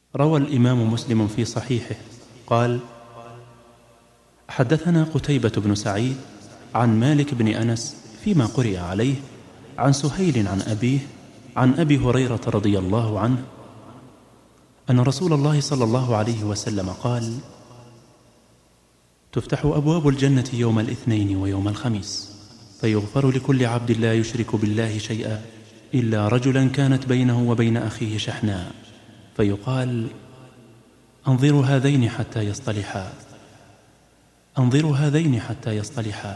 روى الإمام مسلم في صحيحه قال: حدثنا قتيبة بن سعيد عن مالك بن أنس فيما قرئ عليه عن سهيل عن أبيه عن أبي هريرة رضي الله عنه أن رسول الله صلى الله عليه وسلم قال: تفتح أبواب الجنة يوم الاثنين ويوم الخميس، فيغفر لكل عبد لا يشرك بالله شيئا إلا رجلا كانت بينه وبين أخيه شحناء، فيقال: أنظروا هذين حتى يصطلحا، أنظروا هذين حتى يصطلحا،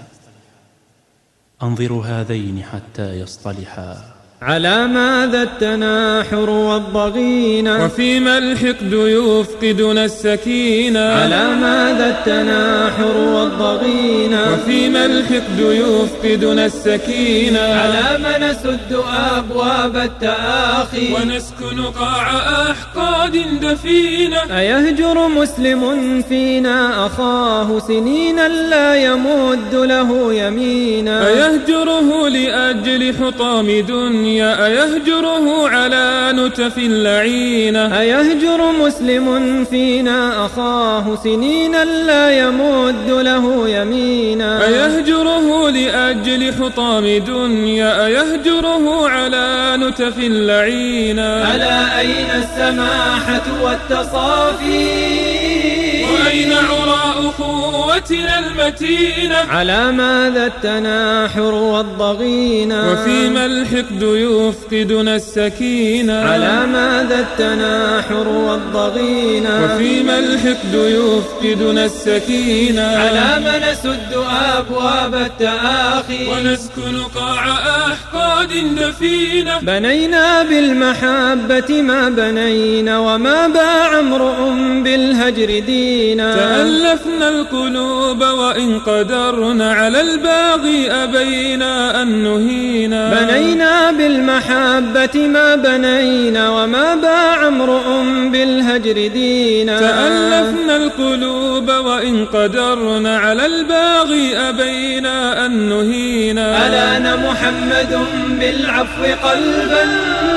أنظروا هذين حتى يصطلحا. على ماذا التناحر والضغينة وفيما الحقد يفقدنا السكينة؟ على ماذا التناحر والضغينة وفيما الحقد يفقدنا السكينة؟ على ما نسد أبواب التآخي ونسكن قاع أحقاد دفينة؟ أيهجر مسلم فينا أخاه سنينا لا يمد له يمينا؟ أيهجره لأجل حطام دنيا؟ أيهجره على نتف لعينة؟ أيهجر مسلم فينا أخاه سنينا لا يمد له يمينا؟ أيهجره لأجل حطام دنيا؟ أيهجره على نتف لعينة؟ ألا أين السماحة والتصافي؟ وأين عراء أخوتنا المتينة؟ على ماذا التناحر والضغينة وفيما الحقد يفقدنا السكينة؟ على ماذا التناحر والضغينة وفيما الحقد يفقدنا السكينة؟ على ما نسد أبواب التآخي ونسكن قاع أحقاد دفينة؟ بنينا بالمحبة ما بنينا وما باع امرؤ بالهجر دينا. تألفنا القلوب وإن قدرنا على الباغي أبينا أن نهينا. بنينا بالمحبة ما بنينا وما باع امرؤ بالهجر دينا. تألفنا القلوب وإن قدرنا على الباغي أبينا أن نهينا. ألان محمد بالعفو قلبا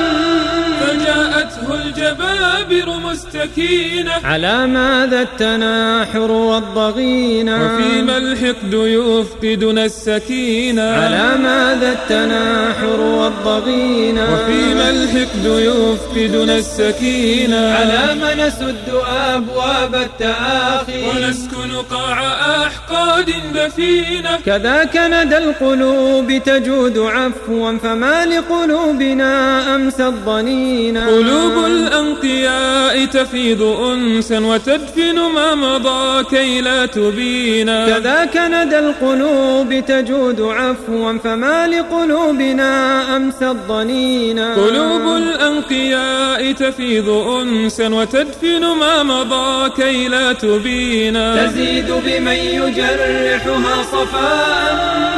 فجاءته الجبابر مستكينة. على ماذا التناحر والضغينة وفيما الحقد يفقدنا السكينة؟ على ماذا التناحر والضغينة وفيما الحقد يفقدنا السكينة؟ على ما نسد أبواب التآخي ونسكن قاع أحقاد دفينة؟ كذاك ندى القلوب تجود عفوا فما لقلوبنا أمس الضنينة. قلوب الأنقياء تفيض أنسا وتدفن ما مضى كي لا تبينا. كذاك ندى القلوب تجود عفوا فما لقلوبنا أمس الضنينة. قلوب الأنقياء تفيض أنسا وتدفن ما مضى كي لا تبينا. تزيد بمن يجرحها صفاء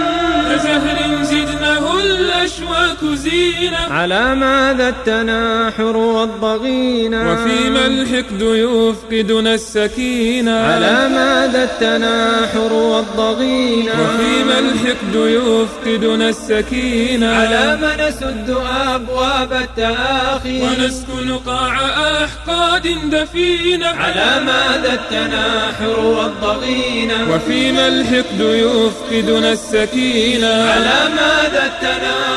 كزهر زدنه الأشواك زينة. على ماذا التناحر والضغينة وفيما الحقد يفقدنا السكينة؟ على ماذا التناحر والضغينة وفيما الحقد يفقدنا السكينة؟ على ما نسد أبواب التآخي ونسكن قاع أحقاد دفينة. على ماذا التناحر والضغينة وفيما الحقد يفقدنا السكينة؟ على ماذا التناحر